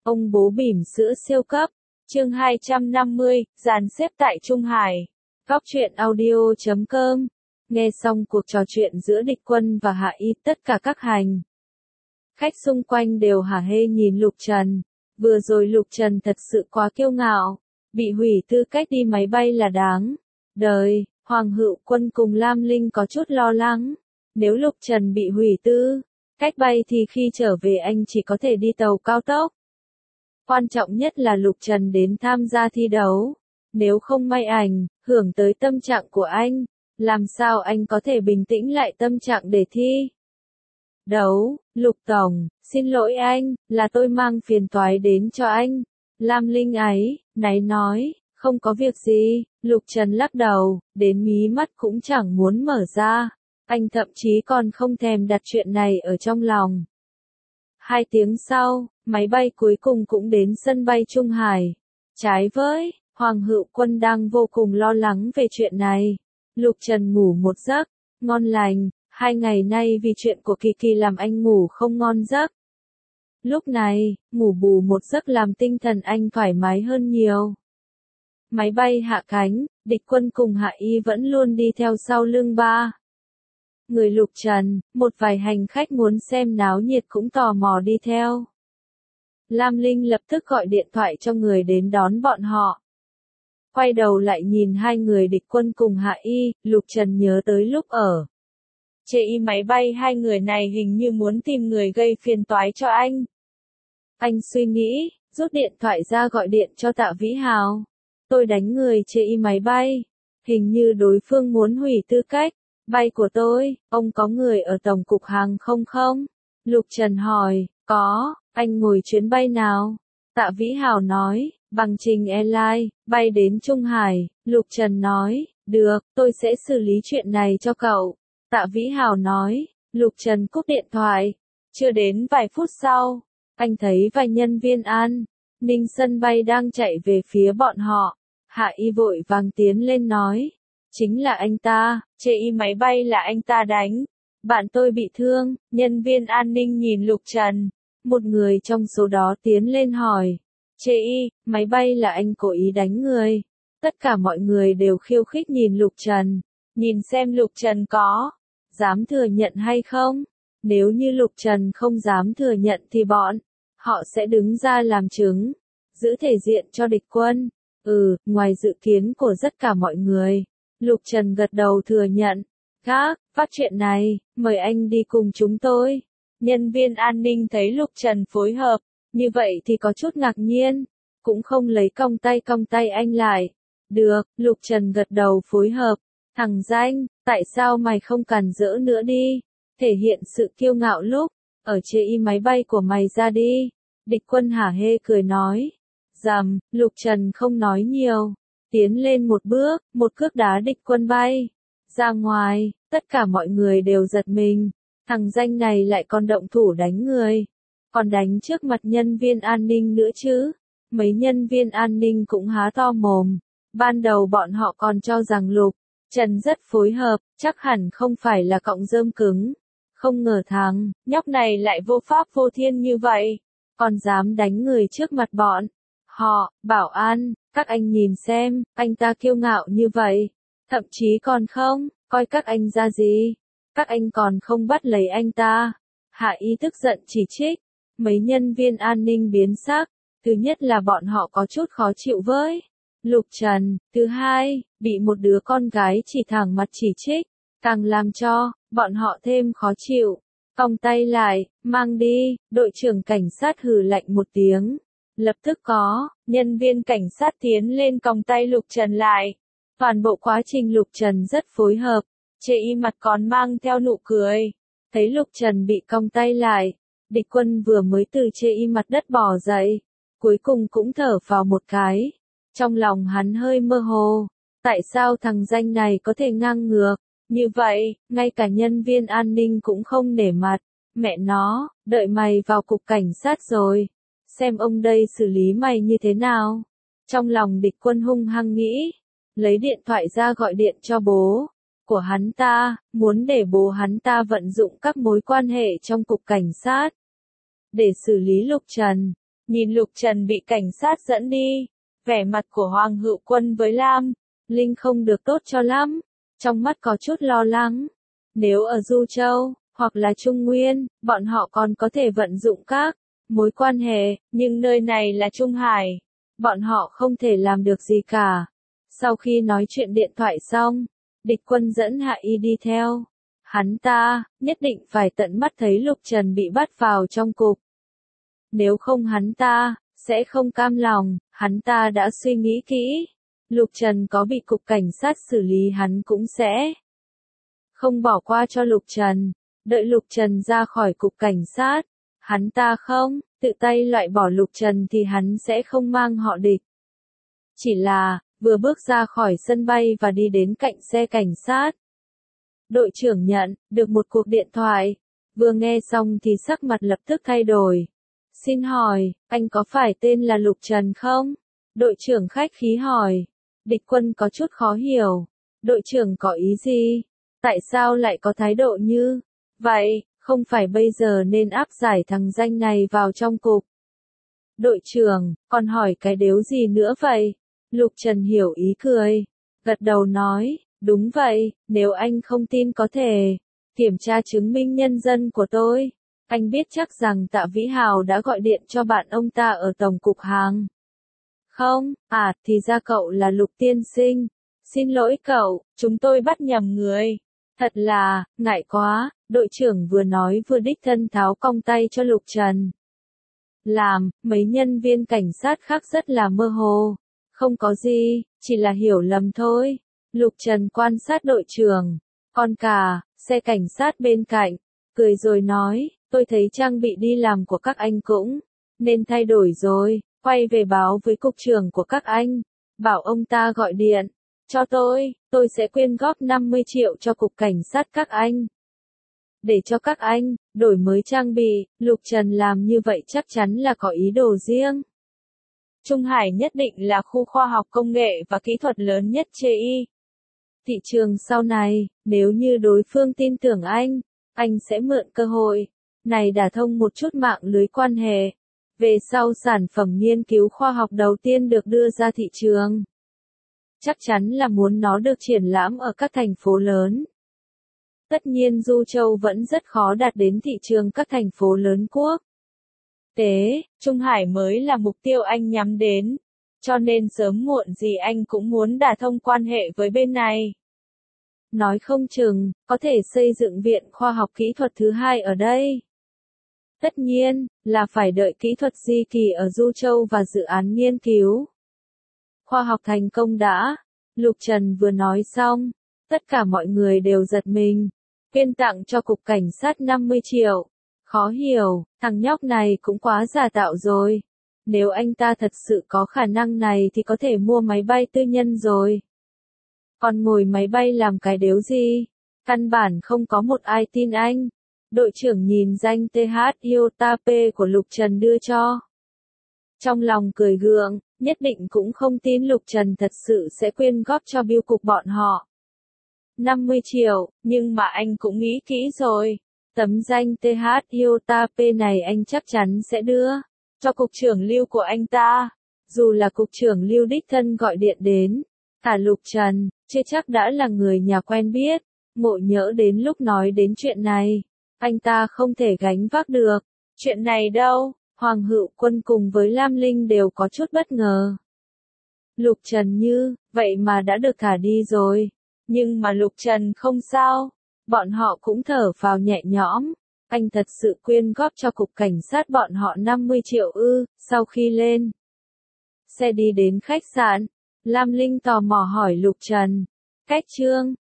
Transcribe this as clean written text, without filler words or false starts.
Ông bố bỉm sữa siêu cấp. Chương 250, dàn xếp tại Trung Hải. Góc truyện audio.com. Nghe xong cuộc trò chuyện giữa địch quân và Hạ Y, tất cả các hành khách xung quanh đều hả hê nhìn Lục Trần. Vừa rồi Lục Trần thật sự quá kiêu ngạo, bị hủy tư cách đi máy bay là đáng đời. Hoàng Hữu Quân cùng Lam Linh có chút lo lắng, nếu Lục Trần bị hủy tư cách bay thì khi trở về anh chỉ có thể đi tàu cao tốc. Quan trọng nhất là Lục Trần đến tham gia thi đấu, nếu không may ảnh hưởng tới tâm trạng của anh, làm sao anh có thể bình tĩnh lại tâm trạng để thi đấu. Lục Tổng, xin lỗi anh, là tôi mang phiền toái đến cho anh. Lam Linh ấy náy nói, không có việc gì. Lục Trần lắc đầu, đến mí mắt cũng chẳng muốn mở ra. Anh thậm chí còn không thèm đặt chuyện này ở trong lòng. 2 tiếng sau, máy bay cuối cùng cũng đến sân bay Trung Hải. Trái với, Hoàng Hữu Quân đang vô cùng lo lắng về chuyện này. Lục Trần ngủ một giấc ngon lành, 2 ngày nay vì chuyện của Kỳ Kỳ làm anh ngủ không ngon giấc. Lúc này, ngủ bù một giấc làm tinh thần anh thoải mái hơn nhiều. Máy bay hạ cánh, địch quân cùng Hạ Y vẫn luôn đi theo sau lưng ba người Lục Trần, một vài hành khách muốn xem náo nhiệt cũng tò mò đi theo. Lam Linh lập tức gọi điện thoại cho người đến đón bọn họ. Quay đầu lại nhìn 2 người địch quân cùng Hạ Y, Lục Trần nhớ tới lúc ở trên máy bay 2 người này hình như muốn tìm người gây phiền toái cho anh. Anh suy nghĩ, rút điện thoại ra gọi điện cho Tạ Vĩ Hào. Tôi đánh người trên máy bay, hình như đối phương muốn hủy tư cách bay của tôi. Ông có người ở Tổng cục Hàng không không? Lục Trần hỏi. Có. Anh ngồi chuyến bay nào? Tạ Vĩ Hào nói, bằng Trình Airlines, bay đến Trung Hải. Lục Trần nói, được, tôi sẽ xử lý chuyện này cho cậu. Tạ Vĩ Hào nói. Lục Trần cúp điện thoại. Chưa đến vài phút sau, anh thấy vài nhân viên an ninh sân bay đang chạy về phía bọn họ. Hạ Y vội vàng tiến lên nói, chính là anh ta, trên máy bay là anh ta đánh. Bạn tôi bị thương. Nhân viên an ninh nhìn Lục Trần. Một người trong số đó tiến lên hỏi, máy bay là anh cố ý đánh người. Tất cả mọi người đều khiêu khích nhìn Lục Trần, nhìn xem Lục Trần có dám thừa nhận hay không. Nếu như Lục Trần không dám thừa nhận thì bọn họ sẽ đứng ra làm chứng, giữ thể diện cho địch quân. Ngoài dự kiến của tất cả mọi người, Lục Trần gật đầu thừa nhận. Phát chuyện này, mời anh đi cùng chúng tôi. Nhân viên an ninh thấy Lục Trần phối hợp, như vậy thì có chút ngạc nhiên, cũng không lấy cong tay anh lại. Được, Lục Trần gật đầu phối hợp. Thằng danh, tại sao mày không cản rỡ nữa đi? Thể hiện sự kiêu ngạo lúc ở trên máy bay của mày ra đi. Địch quân hả hê cười nói. Dầm, Lục Trần không nói nhiều, tiến lên một bước, một cước đá địch quân bay ra ngoài. Tất cả mọi người đều giật mình, thằng danh này lại còn động thủ đánh người, còn đánh trước mặt nhân viên an ninh nữa chứ. Mấy nhân viên an ninh cũng há to mồm. Ban đầu bọn họ còn cho rằng Lục Trần rất phối hợp, chắc hẳn không phải là cọng rơm cứng. Không ngờ thằng nhóc này lại vô pháp vô thiên như vậy, còn dám đánh người trước mặt bọn họ. Bảo an, các anh nhìn xem, anh ta kiêu ngạo như vậy, thậm chí còn không coi các anh ra gì. Các anh còn không bắt lấy anh ta. Hạ Y tức giận chỉ trích. Mấy nhân viên an ninh biến sắc. Thứ nhất là bọn họ có chút khó chịu với Lục Trần. Thứ hai, bị một đứa con gái chỉ thẳng mặt chỉ trích, càng làm cho bọn họ thêm khó chịu. Cong tay lại, mang đi. Đội trưởng cảnh sát hừ lạnh một tiếng. Lập tức có nhân viên cảnh sát tiến lên còng tay Lục Trần lại. Toàn bộ quá trình Lục Trần rất phối hợp, trên mặt còn mang theo nụ cười. Thấy Lục Trần bị còng tay lại, địch quân vừa mới từ trên mặt đất bò dậy, cuối cùng cũng thở vào một cái. Trong lòng hắn hơi mơ hồ, tại sao thằng danh này có thể ngang ngược như vậy, ngay cả nhân viên an ninh cũng không nể mặt. Mẹ nó, đợi mày vào cục cảnh sát rồi, xem ông đây xử lý mày như thế nào. Trong lòng địch quân hung hăng nghĩ, lấy điện thoại ra gọi điện cho bố của hắn ta, muốn để bố hắn ta vận dụng các mối quan hệ trong cục cảnh sát để xử lý Lục Trần. nhìn Lục Trần bị cảnh sát dẫn đi, vẻ mặt của Hoàng Hữu Quân với Lam Linh không được tốt cho lắm, trong mắt có chút lo lắng. Nếu ở Du Châu, hoặc là Trung Nguyên, bọn họ còn có thể vận dụng các mối quan hệ, nhưng nơi này là Trung Hải, bọn họ không thể làm được gì cả. Sau khi nói chuyện điện thoại xong, địch quân dẫn Hạ Y đi theo. Hắn ta, nhất định phải tận mắt thấy Lục Trần bị bắt vào trong cục. Nếu không hắn ta, sẽ không cam lòng, hắn ta đã suy nghĩ kỹ. Lục Trần có bị cục cảnh sát xử lý hắn cũng sẽ không bỏ qua cho Lục Trần. Đợi Lục Trần ra khỏi cục cảnh sát, hắn ta không tự tay loại bỏ Lục Trần thì hắn sẽ không mang họ địch. Chỉ là, vừa bước ra khỏi sân bay và đi đến cạnh xe cảnh sát, đội trưởng nhận được một cuộc điện thoại, vừa nghe xong thì sắc mặt lập tức thay đổi. Xin hỏi, anh có phải tên là Lục Trần không? Đội trưởng khách khí hỏi. Địch quân có chút khó hiểu. Đội trưởng có ý gì? Tại sao lại có thái độ như vậy? Không phải bây giờ nên áp giải thằng danh này vào trong cục. Đội trưởng, còn hỏi cái đếu gì nữa vậy? Lục Trần hiểu ý cười. Gật đầu nói, đúng vậy, nếu anh không tin có thể kiểm tra chứng minh nhân dân của tôi. Anh biết chắc rằng Tạ Vĩ Hào đã gọi điện cho bạn ông ta ở tổng cục hàng. Không, thì ra cậu là Lục tiên sinh. Xin lỗi cậu, chúng tôi bắt nhầm người. Thật là, ngại quá, đội trưởng vừa nói vừa đích thân tháo cong tay cho Lục Trần. Làm, mấy nhân viên cảnh sát khác rất là mơ hồ. Không có gì, chỉ là hiểu lầm thôi. Lục Trần quan sát đội trưởng. Còn cả, xe cảnh sát bên cạnh, cười rồi nói, tôi thấy trang bị đi làm của các anh cũng nên thay đổi rồi, quay về báo với cục trưởng của các anh, bảo ông ta gọi điện cho tôi sẽ quyên góp 50 triệu cho cục cảnh sát các anh. Để cho các anh đổi mới trang bị, Lục Trần làm như vậy chắc chắn là có ý đồ riêng. Trung Hải nhất định là khu khoa học công nghệ và kỹ thuật lớn nhất CI. Thị trường sau này, nếu như đối phương tin tưởng anh sẽ mượn cơ hội này đả thông một chút mạng lưới quan hệ. Về sau sản phẩm nghiên cứu khoa học đầu tiên được đưa ra thị trường, chắc chắn là muốn nó được triển lãm ở các thành phố lớn. Tất nhiên Du Châu vẫn rất khó đạt đến thị trường các thành phố lớn quốc tế, Trung Hải mới là mục tiêu anh nhắm đến, cho nên sớm muộn gì anh cũng muốn đả thông quan hệ với bên này. Nói không chừng, có thể xây dựng viện khoa học kỹ thuật thứ hai ở đây. Tất nhiên, là phải đợi kỹ thuật di kỳ ở Du Châu và dự án nghiên cứu khoa học thành công đã. Lục Trần vừa nói xong, tất cả mọi người đều giật mình. Quyên tặng cho cục cảnh sát 50 triệu. Khó hiểu, thằng nhóc này cũng quá giả tạo rồi. Nếu anh ta thật sự có khả năng này thì có thể mua máy bay tư nhân rồi. Còn ngồi máy bay làm cái đếu gì? Căn bản không có một ai tin anh. Đội trưởng nhìn danh TH Iota P của Lục Trần đưa cho. Trong lòng cười gượng, nhất định cũng không tin Lục Trần thật sự sẽ quyên góp cho bưu cục bọn họ. 50 triệu, nhưng mà anh cũng nghĩ kỹ rồi. Tấm danh TH Iota P này anh chắc chắn sẽ đưa cho cục trưởng Lưu của anh ta. Dù là cục trưởng Lưu đích thân gọi điện đến, cả Lục Trần, chưa chắc đã là người nhà quen biết. Ngộ nhỡ đến lúc nói đến chuyện này, anh ta không thể gánh vác được. Chuyện này đâu, Hoàng Hữu Quân cùng với Lam Linh đều có chút bất ngờ. Lục Trần như, vậy mà đã được thả đi rồi. Nhưng mà Lục Trần không sao. Bọn họ cũng thở phào nhẹ nhõm. Anh thật sự quyên góp cho cục cảnh sát bọn họ 50 triệu ư. Sau khi lên xe đi đến khách sạn, Lam Linh tò mò hỏi Lục Trần. Cách Trương,